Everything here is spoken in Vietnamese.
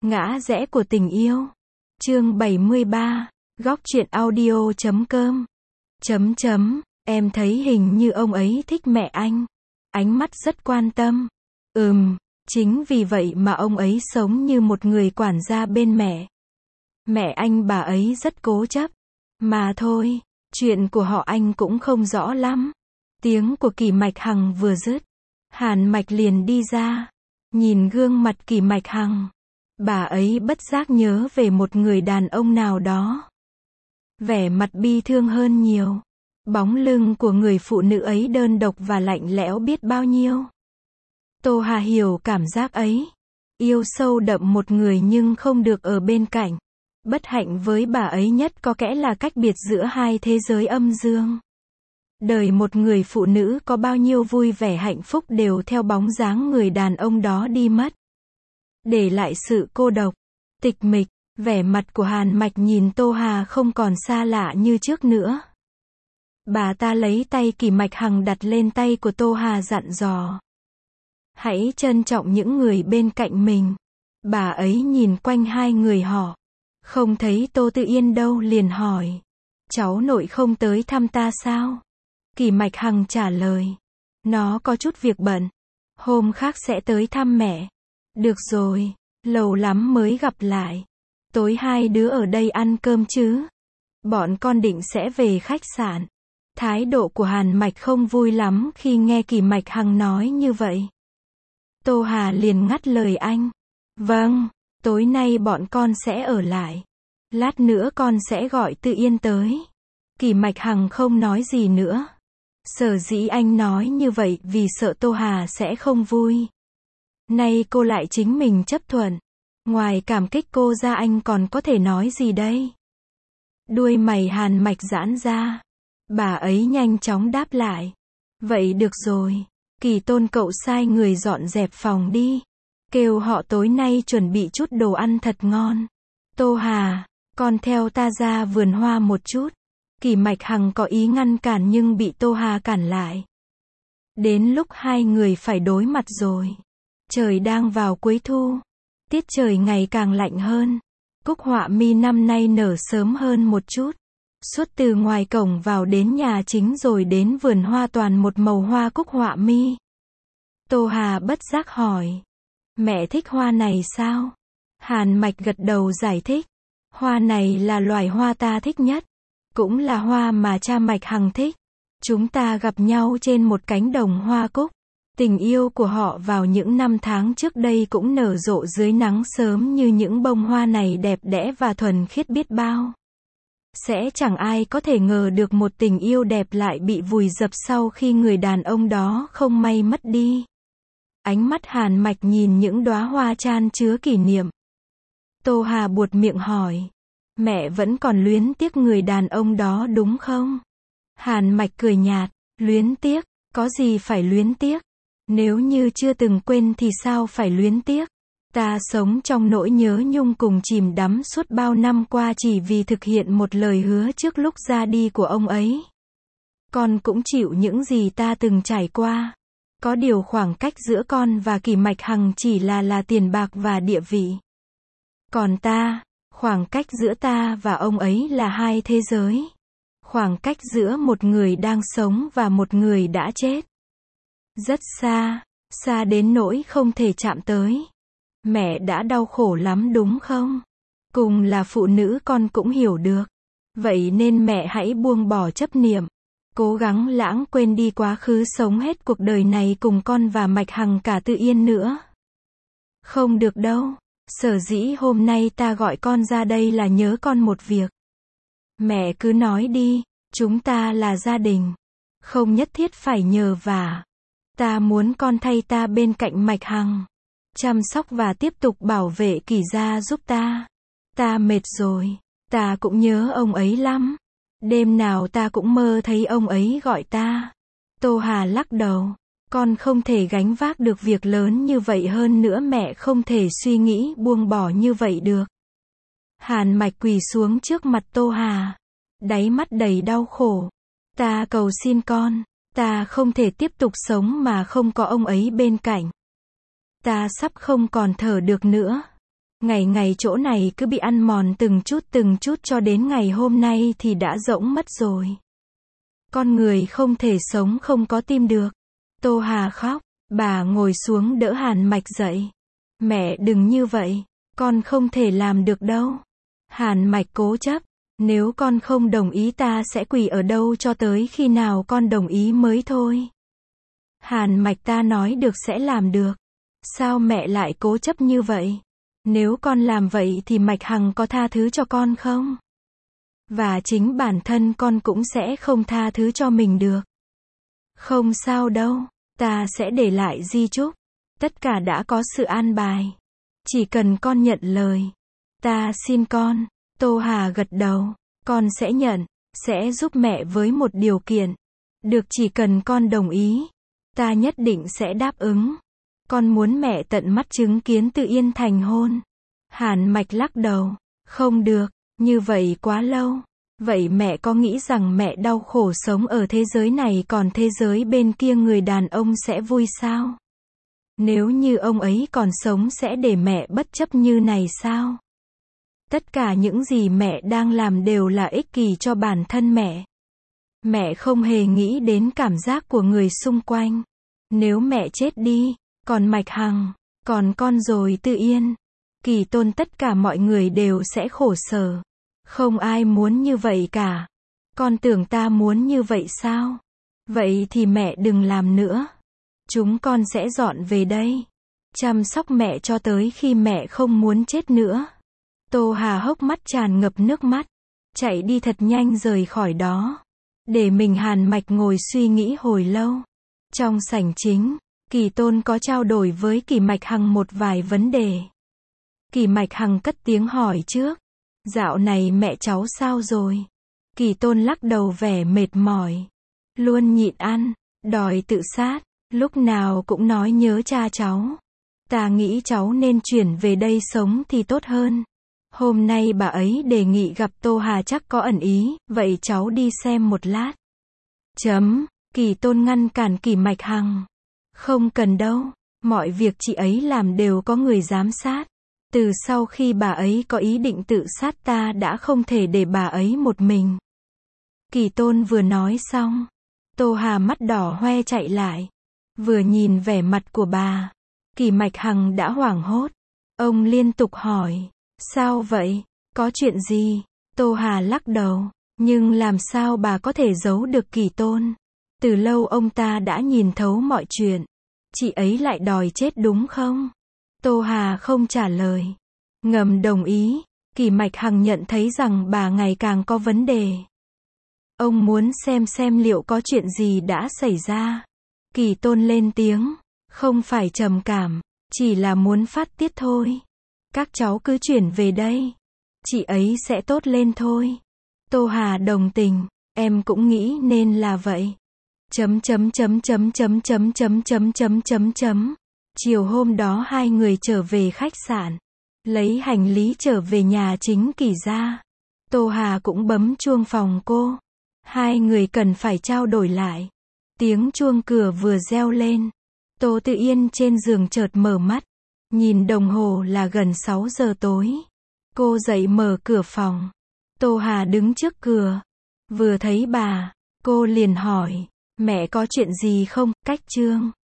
Ngã rẽ của tình yêu. Chương 73. Góc truyện audio.com. Em thấy hình như ông ấy thích mẹ anh. Ánh mắt rất quan tâm. Chính vì vậy mà ông ấy sống như một người quản gia bên mẹ. Mẹ anh bà ấy rất cố chấp. Mà thôi, chuyện của họ anh cũng không rõ lắm. Tiếng của Kỷ Mạch Hằng vừa dứt, Hàn Mạch liền đi ra. Nhìn gương mặt Kỷ Mạch Hằng, bà ấy bất giác nhớ về một người đàn ông nào đó. Vẻ mặt bi thương hơn nhiều. Bóng lưng của người phụ nữ ấy đơn độc và lạnh lẽo biết bao nhiêu. Tô Hà hiểu cảm giác ấy. Yêu sâu đậm một người nhưng không được ở bên cạnh. Bất hạnh với bà ấy nhất có kẽ là cách biệt giữa hai thế giới âm dương. Đời một người phụ nữ có bao nhiêu vui vẻ hạnh phúc đều theo bóng dáng người đàn ông đó đi mất. Để lại sự cô độc, tịch mịch. Vẻ mặt của Hàn Mạch nhìn Tô Hà không còn xa lạ như trước nữa. Bà ta lấy tay Kỷ Mạch Hằng đặt lên tay của Tô Hà dặn dò. Hãy trân trọng những người bên cạnh mình. Bà ấy nhìn quanh hai người họ. Không thấy Tô Tự Yên đâu liền hỏi. Cháu nội không tới thăm ta sao? Kỷ Mạch Hằng trả lời. Nó có chút việc bận. Hôm khác sẽ tới thăm mẹ. Được rồi, lâu lắm mới gặp lại. Tối hai đứa ở đây ăn cơm chứ? Bọn con định sẽ về khách sạn. Thái độ của Hàn Mạch không vui lắm khi nghe Kỷ Mạch Hằng nói như vậy. Tô Hà liền ngắt lời anh. Vâng, tối nay bọn con sẽ ở lại. Lát nữa con sẽ gọi Tự Yên tới. Kỷ Mạch Hằng không nói gì nữa. Sở dĩ anh nói như vậy vì sợ Tô Hà sẽ không vui. Nay cô lại chính mình chấp thuận. Ngoài cảm kích cô ra anh còn có thể nói gì đây? Đuôi mày Hàn Mạch giãn ra. Bà ấy nhanh chóng đáp lại. Vậy được rồi. Kỳ Tôn cậu sai người dọn dẹp phòng đi. Kêu họ tối nay chuẩn bị chút đồ ăn thật ngon. Tô Hà, con theo ta ra vườn hoa một chút. Kỷ Mạch Hằng có ý ngăn cản nhưng bị Tô Hà cản lại. Đến lúc hai người phải đối mặt rồi. Trời đang vào cuối thu. Tiết trời ngày càng lạnh hơn. Cúc họa mi năm nay nở sớm hơn một chút. Suốt từ ngoài cổng vào đến nhà chính rồi đến vườn hoa toàn một màu hoa cúc họa mi. Tô Hà bất giác hỏi. Mẹ thích hoa này sao? Hàn Mạch gật đầu giải thích. Hoa này là loài hoa ta thích nhất. Cũng là hoa mà cha Mạch Hằng thích. Chúng ta gặp nhau trên một cánh đồng hoa cúc. Tình yêu của họ vào những năm tháng trước đây cũng nở rộ dưới nắng sớm như những bông hoa này đẹp đẽ và thuần khiết biết bao. Sẽ chẳng ai có thể ngờ được một tình yêu đẹp lại bị vùi dập sau khi người đàn ông đó không may mất đi. Ánh mắt Hàn Mạch nhìn những đóa hoa chan chứa kỷ niệm. Tô Hà buột miệng hỏi. Mẹ vẫn còn luyến tiếc người đàn ông đó đúng không? Hàn Mạch cười nhạt. Luyến tiếc? Có gì phải luyến tiếc? Nếu như chưa từng quên thì sao phải luyến tiếc? Ta sống trong nỗi nhớ nhung cùng chìm đắm suốt bao năm qua chỉ vì thực hiện một lời hứa trước lúc ra đi của ông ấy. Con cũng chịu những gì ta từng trải qua. Có điều khoảng cách giữa con và Kỷ Mạch Hằng chỉ là tiền bạc và địa vị. Còn ta, khoảng cách giữa ta và ông ấy là hai thế giới. Khoảng cách giữa một người đang sống và một người đã chết. Rất xa, xa đến nỗi không thể chạm tới. Mẹ đã đau khổ lắm đúng không? Cùng là phụ nữ con cũng hiểu được. Vậy nên mẹ hãy buông bỏ chấp niệm. Cố gắng lãng quên đi quá khứ sống hết cuộc đời này cùng con và Mạch Hằng cả Tự Yên nữa. Không được đâu. Sở dĩ hôm nay ta gọi con ra đây là nhớ con một việc. Mẹ cứ nói đi, chúng ta là gia đình. Không nhất thiết phải nhờ vả. Ta muốn con thay ta bên cạnh Mạch Hằng. Chăm sóc và tiếp tục bảo vệ Kỷ gia giúp ta. Ta mệt rồi. Ta cũng nhớ ông ấy lắm. Đêm nào ta cũng mơ thấy ông ấy gọi ta. Tô Hà lắc đầu. Con không thể gánh vác được việc lớn như vậy hơn nữa mẹ không thể suy nghĩ buông bỏ như vậy được. Hàn Mạch quỳ xuống trước mặt Tô Hà. Đáy mắt đầy đau khổ. Ta cầu xin con. Ta không thể tiếp tục sống mà không có ông ấy bên cạnh. Ta sắp không còn thở được nữa. Ngày ngày chỗ này cứ bị ăn mòn từng chút cho đến ngày hôm nay thì đã rỗng mất rồi. Con người không thể sống không có tim được. Tô Hà khóc, bà ngồi xuống đỡ Hàn Mạch dậy. Mẹ đừng như vậy, con không thể làm được đâu. Hàn Mạch cố chấp, nếu con không đồng ý ta sẽ quỳ ở đâu cho tới khi nào con đồng ý mới thôi. Hàn Mạch ta nói được sẽ làm được. Sao mẹ lại cố chấp như vậy? Nếu con làm vậy thì Mạch Hằng có tha thứ cho con không? Và chính bản thân con cũng sẽ không tha thứ cho mình được. Không sao đâu, ta sẽ để lại di chúc. Tất cả đã có sự an bài. Chỉ cần con nhận lời. Ta xin con. Tô Hà gật đầu. Con sẽ nhận, sẽ giúp mẹ với một điều kiện. Được, chỉ cần con đồng ý. Ta nhất định sẽ đáp ứng. Con muốn mẹ tận mắt chứng kiến Tự Yên thành hôn. Hàn Mạch lắc đầu. Không được, như vậy quá lâu. Vậy mẹ có nghĩ rằng mẹ đau khổ sống ở thế giới này còn thế giới bên kia người đàn ông sẽ vui sao? Nếu như ông ấy còn sống sẽ để mẹ bất chấp như này sao? Tất cả những gì mẹ đang làm đều là ích kỷ cho bản thân mẹ. Mẹ không hề nghĩ đến cảm giác của người xung quanh. Nếu mẹ chết đi, còn Mạch Hằng, còn con rồi Tự Yên, Kỳ Tôn, tất cả mọi người đều sẽ khổ sở. Không ai muốn như vậy cả. Con tưởng ta muốn như vậy sao? Vậy thì mẹ đừng làm nữa. Chúng con sẽ dọn về đây. Chăm sóc mẹ cho tới khi mẹ không muốn chết nữa. Tô Hà hốc mắt tràn ngập nước mắt. Chạy đi thật nhanh rời khỏi đó. Để mình Hàn Mạch ngồi suy nghĩ hồi lâu. Trong sảnh chính, Kỳ Tôn có trao đổi với Kỳ Mạch Hằng một vài vấn đề. Kỳ Mạch Hằng cất tiếng hỏi trước. Dạo này mẹ cháu sao rồi? Kỳ Tôn lắc đầu vẻ mệt mỏi. Luôn nhịn ăn, đòi tự sát, lúc nào cũng nói nhớ cha cháu. Ta nghĩ cháu nên chuyển về đây sống thì tốt hơn. Hôm nay bà ấy đề nghị gặp Tô Hà chắc có ẩn ý, vậy cháu đi xem một lát. Kỳ Tôn ngăn cản Kỳ Mạch Hằng. Không cần đâu, mọi việc chị ấy làm đều có người giám sát. Từ sau khi bà ấy có ý định tự sát ta đã không thể để bà ấy một mình. Kỳ Tôn vừa nói xong, Tô Hà mắt đỏ hoe chạy lại. Vừa nhìn vẻ mặt của bà, Kỳ Mạch Hằng đã hoảng hốt. Ông liên tục hỏi, sao vậy? Có chuyện gì? Tô Hà lắc đầu, nhưng làm sao bà có thể giấu được Kỳ Tôn? Từ lâu ông ta đã nhìn thấu mọi chuyện. Chị ấy lại đòi chết đúng không? Tô Hà không trả lời. Ngầm đồng ý. Kỳ Mạch Hằng nhận thấy rằng bà ngày càng có vấn đề. Ông muốn xem liệu có chuyện gì đã xảy ra. Kỳ Tôn lên tiếng. Không phải trầm cảm, chỉ là muốn phát tiết thôi. Các cháu cứ chuyển về đây. Chị ấy sẽ tốt lên thôi. Tô Hà đồng tình. Em cũng nghĩ nên là vậy. Chiều hôm đó hai người trở về khách sạn. Lấy hành lý trở về nhà chính Kỳ gia. Tô Hà cũng bấm chuông phòng cô. Hai người cần phải trao đổi lại. Tiếng chuông cửa vừa reo lên. Tô Tự Yên trên giường chợt mở mắt. Nhìn đồng hồ là gần 6 giờ tối. Cô dậy mở cửa phòng. Tô Hà đứng trước cửa. Vừa thấy bà, cô liền hỏi. Mẹ có chuyện gì không? Cách Trương.